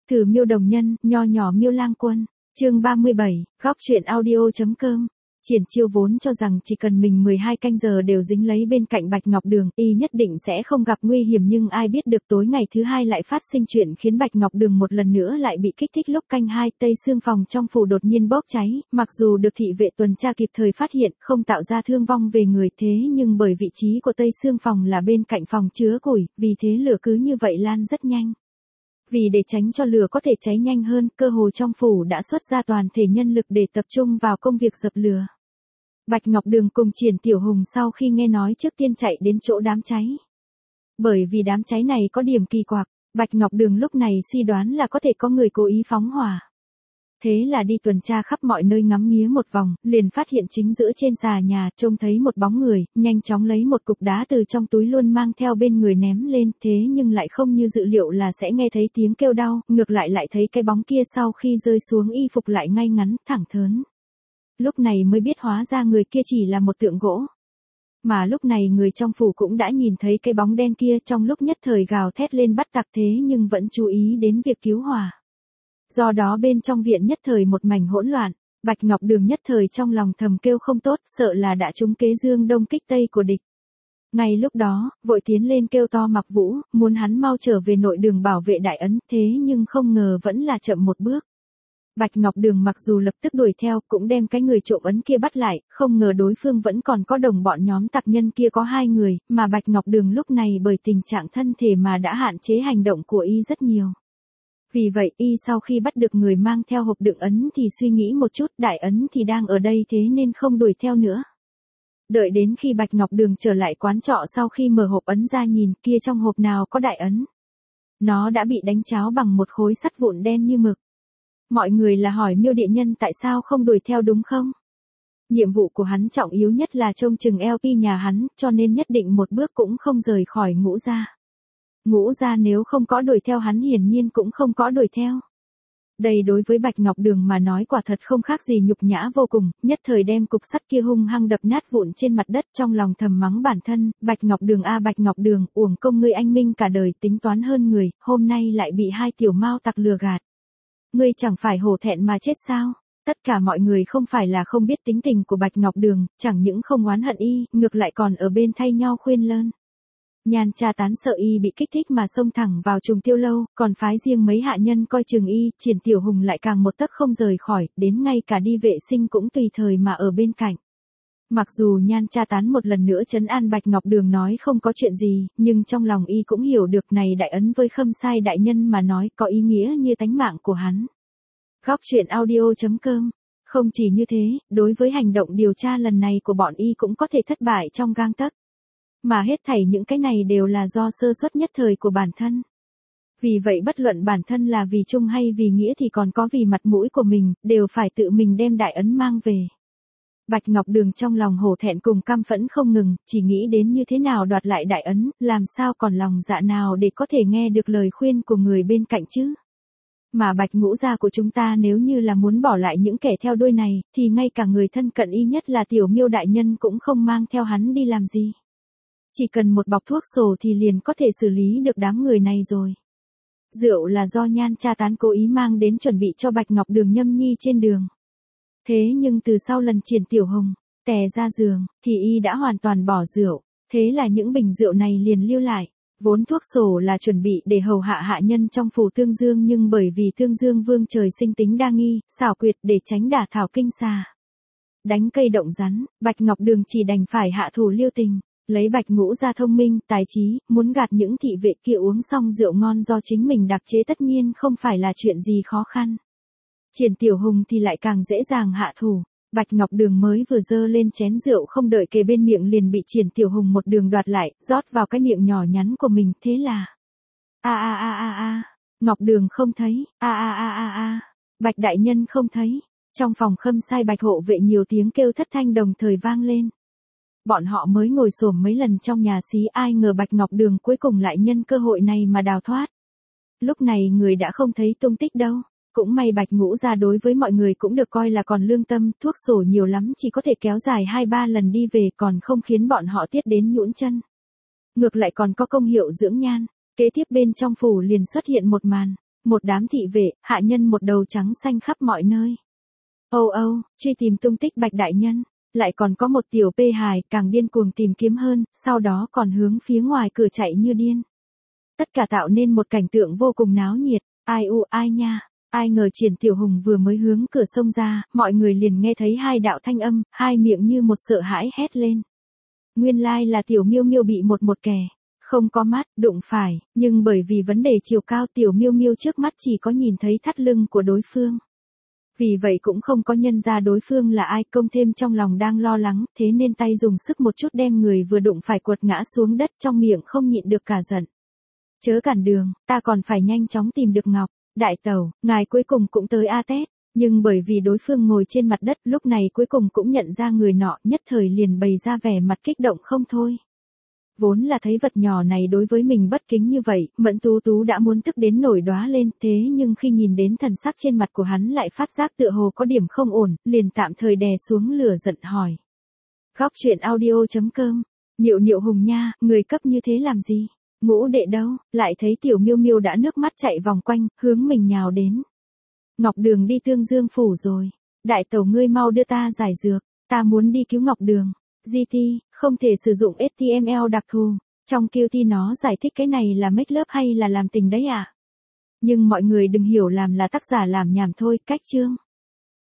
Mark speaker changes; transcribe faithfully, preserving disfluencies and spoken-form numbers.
Speaker 1: Từ Miêu Đồng Nhân, nho nhỏ Miêu Lang Quân, chương ba mươi bảy, góc truyện audio.com. Triển Chiêu vốn cho rằng chỉ cần mình mười hai canh giờ đều dính lấy bên cạnh Bạch Ngọc Đường, y nhất định sẽ không gặp nguy hiểm, nhưng ai biết được tối ngày thứ hai lại phát sinh chuyện khiến Bạch Ngọc Đường một lần nữa lại bị kích thích. Lúc canh hai, Tây Xương phòng trong phủ đột nhiên bốc cháy, mặc dù được thị vệ tuần tra kịp thời phát hiện, không tạo ra thương vong về người, thế nhưng bởi vị trí của Tây Xương phòng là bên cạnh phòng chứa củi, vì thế lửa cứ như vậy lan rất nhanh. Vì để tránh cho lửa có thể cháy nhanh hơn, cơ hồ trong phủ đã xuất ra toàn thể nhân lực để tập trung vào công việc dập lửa. Bạch Ngọc Đường cùng Triển Tiểu Hùng sau khi nghe nói trước tiên chạy đến chỗ đám cháy. Bởi vì đám cháy này có điểm kỳ quặc, Bạch Ngọc Đường lúc này suy đoán là có thể có người cố ý phóng hỏa. Thế là đi tuần tra khắp mọi nơi ngắm nghía một vòng, liền phát hiện chính giữa trên xà nhà, trông thấy một bóng người, nhanh chóng lấy một cục đá từ trong túi luôn mang theo bên người ném lên, thế nhưng lại không như dự liệu là sẽ nghe thấy tiếng kêu đau, ngược lại lại thấy cái bóng kia sau khi rơi xuống y phục lại ngay ngắn, thẳng thớn. Lúc này mới biết hóa ra người kia chỉ là một tượng gỗ. Mà lúc này người trong phủ cũng đã nhìn thấy cái bóng đen kia, trong lúc nhất thời gào thét lên bắt tặc, thế nhưng vẫn chú ý đến việc cứu hỏa. Do đó bên trong viện nhất thời một mảnh hỗn loạn, Bạch Ngọc Đường nhất thời trong lòng thầm kêu không tốt, sợ là đã trúng kế dương đông kích tây của địch. Ngay lúc đó, vội tiến lên kêu to Mặc Vũ, muốn hắn mau trở về nội đường bảo vệ đại ấn, thế nhưng không ngờ vẫn là chậm một bước. Bạch Ngọc Đường mặc dù lập tức đuổi theo, cũng đem cái người trộm ấn kia bắt lại, không ngờ đối phương vẫn còn có đồng bọn, nhóm tặc nhân kia có hai người, mà Bạch Ngọc Đường lúc này bởi tình trạng thân thể mà đã hạn chế hành động của y rất nhiều. Vì vậy, y sau khi bắt được người mang theo hộp đựng ấn thì suy nghĩ một chút, đại ấn thì đang ở đây thế nên không đuổi theo nữa. Đợi đến khi Bạch Ngọc Đường trở lại quán trọ, sau khi mở hộp ấn ra nhìn, kia trong hộp nào có đại ấn. Nó đã bị đánh cháo bằng một khối sắt vụn đen như mực. Mọi người là hỏi Miêu Điện Nhân tại sao không đuổi theo đúng không? Nhiệm vụ của hắn trọng yếu nhất là trông chừng lờ pê nhà hắn, cho nên nhất định một bước cũng không rời khỏi Ngũ gia. Ngũ gia nếu không có đuổi theo hắn hiển nhiên cũng không có đuổi theo. Đây đối với Bạch Ngọc Đường mà nói quả thật không khác gì nhục nhã vô cùng, nhất thời đem cục sắt kia hung hăng đập nát vụn trên mặt đất, trong lòng thầm mắng bản thân, Bạch Ngọc Đường a Bạch Ngọc Đường, uổng công ngươi anh minh cả đời tính toán hơn người, hôm nay lại bị hai tiểu mao tặc lừa gạt. Ngươi chẳng phải hổ thẹn mà chết sao? Tất cả mọi người không phải là không biết tính tình của Bạch Ngọc Đường, chẳng những không oán hận y, ngược lại còn ở bên thay nhau khuyên lơn. Nhan Cha Tán sợ y bị kích thích mà xông thẳng vào Trùng Tiêu lâu, còn phái riêng mấy hạ nhân coi chừng y, Triển Tiểu Hùng lại càng một tấc không rời khỏi, đến ngay cả đi vệ sinh cũng tùy thời mà ở bên cạnh. Mặc dù Nhan Cha Tán một lần nữa trấn an Bạch Ngọc Đường nói không có chuyện gì, nhưng trong lòng y cũng hiểu được này đại ấn với Khâm Sai đại nhân mà nói có ý nghĩa như tánh mạng của hắn. Góc truyện audio.com. Không chỉ như thế, đối với hành động điều tra lần này của bọn y cũng có thể thất bại trong gang tấc. Mà hết thảy những cái này đều là do sơ suất nhất thời của bản thân. Vì vậy bất luận bản thân là vì chung hay vì nghĩa thì còn có vì mặt mũi của mình, đều phải tự mình đem đại ấn mang về. Bạch Ngọc Đường trong lòng hổ thẹn cùng căm phẫn không ngừng, chỉ nghĩ đến như thế nào đoạt lại đại ấn, làm sao còn lòng dạ nào để có thể nghe được lời khuyên của người bên cạnh chứ. Mà Bạch Ngũ gia của chúng ta nếu như là muốn bỏ lại những kẻ theo đuôi này, thì ngay cả người thân cận y nhất là Tiểu Miêu đại nhân cũng không mang theo hắn đi làm gì. Chỉ cần một bọc thuốc sổ thì liền có thể xử lý được đám người này rồi. Rượu là do Nhan Cha Tán cố ý mang đến chuẩn bị cho Bạch Ngọc Đường nhâm nhi trên đường. Thế nhưng từ sau lần Triển Tiểu Hùng tè ra giường, thì y đã hoàn toàn bỏ rượu, thế là những bình rượu này liền lưu lại. Vốn thuốc sổ là chuẩn bị để hầu hạ hạ nhân trong phủ Tương Dương, nhưng bởi vì Tương Dương Vương trời sinh tính đa nghi, xảo quyệt, để tránh đả thảo kinh xà, đánh cây động rắn, Bạch Ngọc Đường chỉ đành phải hạ thủ lưu tình. Lấy Bạch Ngũ gia thông minh, tài trí, muốn gạt những thị vệ kia uống xong rượu ngon do chính mình đặc chế tất nhiên không phải là chuyện gì khó khăn. Triển Tiểu Hùng thì lại càng dễ dàng hạ thủ. Bạch Ngọc Đường mới vừa dơ lên chén rượu không đợi kề bên miệng liền bị Triển Tiểu Hùng một đường đoạt lại, rót vào cái miệng nhỏ nhắn của mình, thế là a a a a a, Ngọc Đường không thấy, a a a a a, Bạch đại nhân không thấy. Trong phòng Khâm Sai Bạch hộ vệ nhiều tiếng kêu thất thanh đồng thời vang lên. Bọn họ mới ngồi xổm mấy lần trong nhà xí, ai ngờ Bạch Ngọc Đường cuối cùng lại nhân cơ hội này mà đào thoát. Lúc này người đã không thấy tung tích đâu. Cũng may Bạch Ngũ gia đối với mọi người cũng được coi là còn lương tâm, thuốc sổ nhiều lắm chỉ có thể kéo dài hai ba lần đi về, còn không khiến bọn họ tiết đến nhũn chân. Ngược lại còn có công hiệu dưỡng nhan. Kế tiếp bên trong phủ liền xuất hiện một màn. một đám thị vệ, hạ nhân một đầu trắng xanh khắp mọi nơi. Âu âu, truy tìm tung tích Bạch đại nhân, lại còn có một tiểu pê hài càng điên cuồng tìm kiếm hơn, sau đó còn hướng phía ngoài cửa chạy như điên. Tất cả tạo nên một cảnh tượng vô cùng náo nhiệt, ai u ai nha. Ai ngờ Triển Tiểu Hùng vừa mới hướng cửa xông ra, mọi người liền nghe thấy hai đạo thanh âm, hai miệng như một sợ hãi hét lên. Nguyên lai là Tiểu Miêu Miêu bị một một kẻ không có mắt đụng phải, nhưng bởi vì vấn đề chiều cao Tiểu Miêu Miêu trước mắt chỉ có nhìn thấy thắt lưng của đối phương. Vì vậy cũng không có nhận ra đối phương là ai, công thêm trong lòng đang lo lắng, thế nên tay dùng sức một chút đem người vừa đụng phải quật ngã xuống đất, trong miệng không nhịn được cả giận. Chớ cản đường, ta còn phải nhanh chóng tìm được Ngọc. Đại tẩu, ngài cuối cùng cũng tới A Tết, nhưng bởi vì đối phương ngồi trên mặt đất lúc này cuối cùng cũng nhận ra người nọ, nhất thời liền bày ra vẻ mặt kích động không thôi. Vốn là thấy vật nhỏ này đối với mình bất kính như vậy, Mẫn Tú Tú đã muốn tức đến nổi đóa lên, thế nhưng khi nhìn đến thần sắc trên mặt của hắn lại phát giác tựa hồ có điểm không ổn, liền tạm thời đè xuống lửa giận hỏi. Góc truyện audio chấm com, Niệu Niệu Hùng nha, người cấp như thế làm gì? Ngũ đệ đâu, lại thấy Tiểu Miêu Miêu đã nước mắt chạy vòng quanh, hướng mình nhào đến. Ngọc Đường đi Tương Dương phủ rồi. Đại tẩu ngươi mau đưa ta giải dược, ta muốn đi cứu Ngọc Đường. giê tê, không thể sử dụng ếch ti em lờ đặc thù. Trong Q T nó giải thích cái này là make love hay là làm tình đấy à? Nhưng mọi người đừng hiểu làm là tác giả làm nhảm thôi, cách chương.